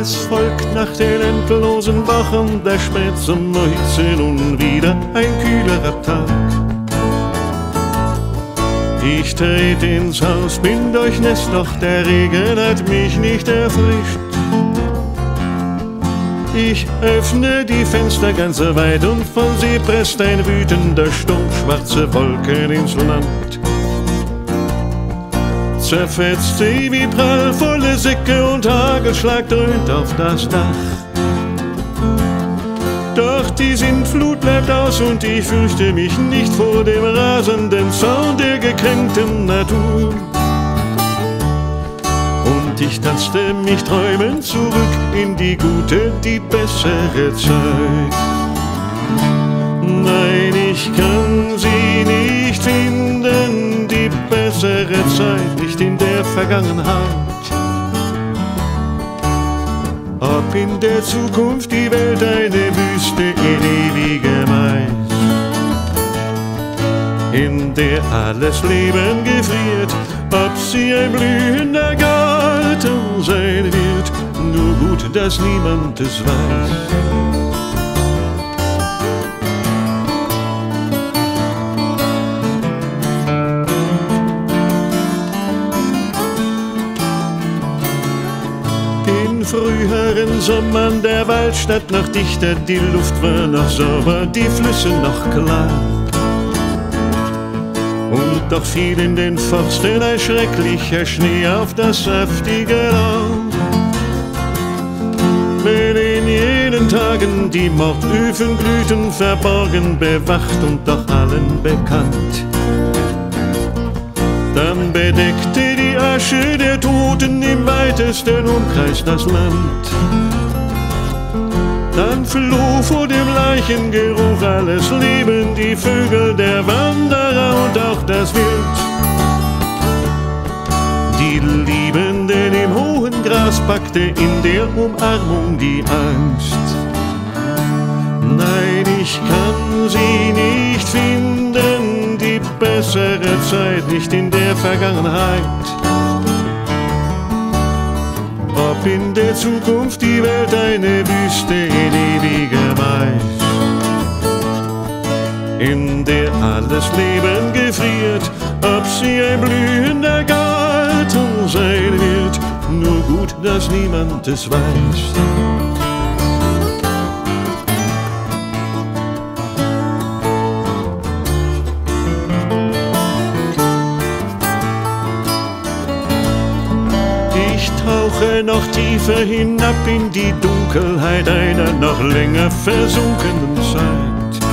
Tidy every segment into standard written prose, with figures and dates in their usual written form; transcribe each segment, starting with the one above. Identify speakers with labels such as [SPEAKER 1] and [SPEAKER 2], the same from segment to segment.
[SPEAKER 1] Es folgt nach den endlosen Wochen der Spätsommerhitze nun wieder ein kühlerer Tag. Ich tret ins Haus, bin durchnässt, doch der Regen hat mich nicht erfrischt. Ich öffne die Fenster ganz weit und von sie presst ein wütender Sturm schwarze Wolken ins Land. Zerfetzt sie wie prallvolle Säcke und Hagelschlag dröhnt auf das Dach. Doch die Sintflut bleibt aus und ich fürchte mich nicht vor dem rasenden Zorn der gekränkten Natur. Und ich taste mich träumend zurück in die gute, die bessere Zeit. Nein, ich kann sie nicht finden, die bessere Zeit, nicht in der Vergangenheit. Ob in der Zukunft die Welt eine Wüste in ewigem Eis, in der alles Leben gefriert, ob sie ein blühender Garten sein wird, nur gut, dass niemand es weiß. In früheren Sommern der Waldstadt noch dichter, die Luft war noch sauber, die Flüsse noch klar. Und doch fiel in den Forsten ein schrecklicher Schnee auf das saftige Laub. Wenn in jenen Tagen die Mordöfen glühten, verborgen, bewacht und doch allen bekannt, dann bedeckte die Asche der Toten im weitesten Umkreis das Land. Dann floh vor dem Leichengeruch alles Leben, die Vögel, der Wanderer und auch das Wild. Die Liebenden im hohen Gras packte in der Umarmung die Angst. Nein, ich kann sie nicht finden, die bessere Zeit, nicht in der Vergangenheit. Ob in der Zukunft die Welt eine Wüste in ewigem Eis, in der alles Leben gefriert, ob sie ein blühender Garten sein wird, nur gut, dass niemand es weiß. Noch tiefer hinab in die Dunkelheit einer noch länger versunkenen Zeit.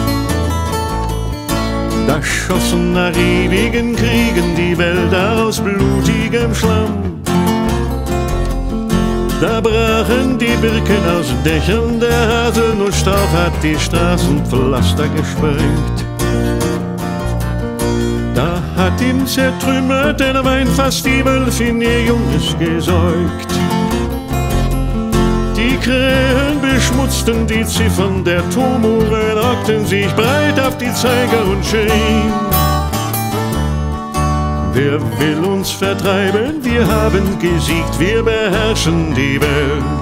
[SPEAKER 1] Da schossen nach ewigen Kriegen die Wälder aus blutigem Schlamm. Da brachen die Birken aus Dächern, der Haselnussstrauch hat die Straßenpflaster gesprengt. Da hat im zertrümmerten Weinfass die Wölfe in ihr Junges gesäugt. Die Krähen beschmutzten die Ziffern der Turmuhren, rockten sich breit auf die Zeiger und schrien: Wer will uns vertreiben? Wir haben gesiegt, wir beherrschen die Welt.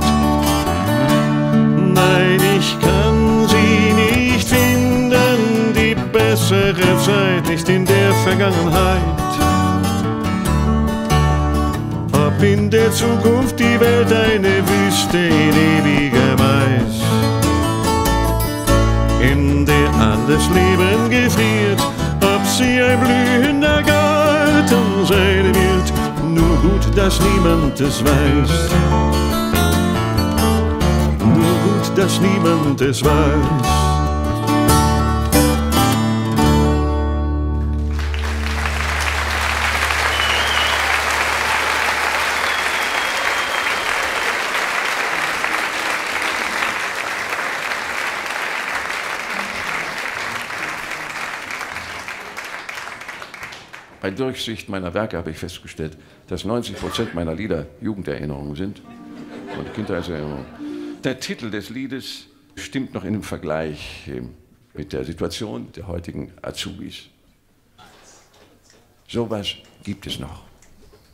[SPEAKER 1] Nein, ich kann sie nicht finden, die bessere Zeit, nicht in der Vergangenheit. Ob in der Zukunft die Welt eine Wüste in ewigem Eis, in der alles Leben gefriert, ob sie ein blühender Garten sein wird, nur gut, dass niemand es weiß. Nur gut, dass niemand es weiß.
[SPEAKER 2] Bei Durchsicht meiner Werke habe ich festgestellt, dass 90% meiner Lieder Jugenderinnerungen sind und Kindheitserinnerungen. Der Titel des Liedes stimmt noch in dem Vergleich mit der Situation der heutigen Azubis. Sowas gibt es noch.